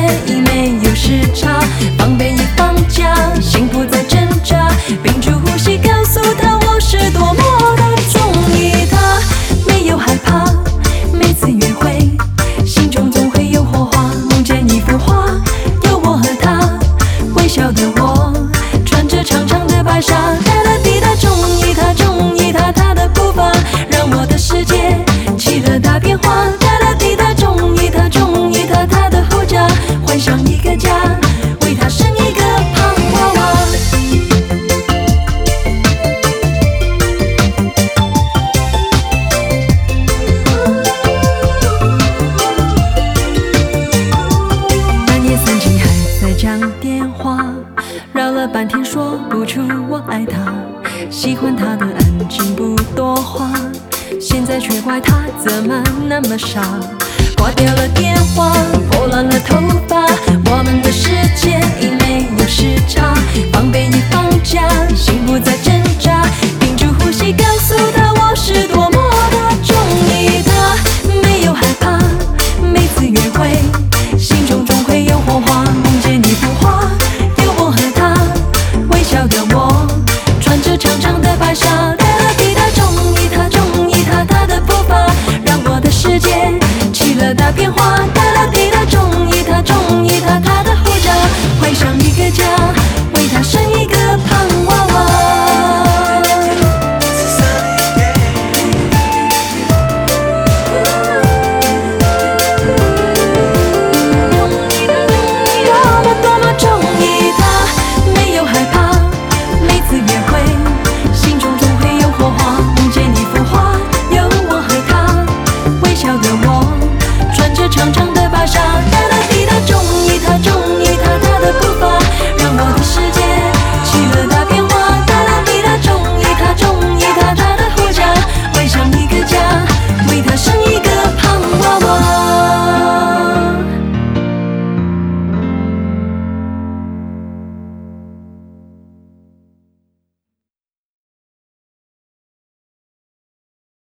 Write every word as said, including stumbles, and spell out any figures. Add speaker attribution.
Speaker 1: 已没有时差，防备已放假，心不再挣扎，屏住呼吸告诉他我是多么的中意他，没有害怕，每次约会心中总会有火花，梦见一幅画，有我和他，微笑的我穿着长长的白纱，哒哒滴答中意他，中意他，他的步伐让我的世界起了大变化，哒哒滴答中意他，中意他，他的后家幻想一个家，为他生一个胖娃娃。半夜三更还在讲电话，绕了半天说不出我爱他，喜欢他的安静不多话，现在却怪他怎么那么傻，挂掉了电话。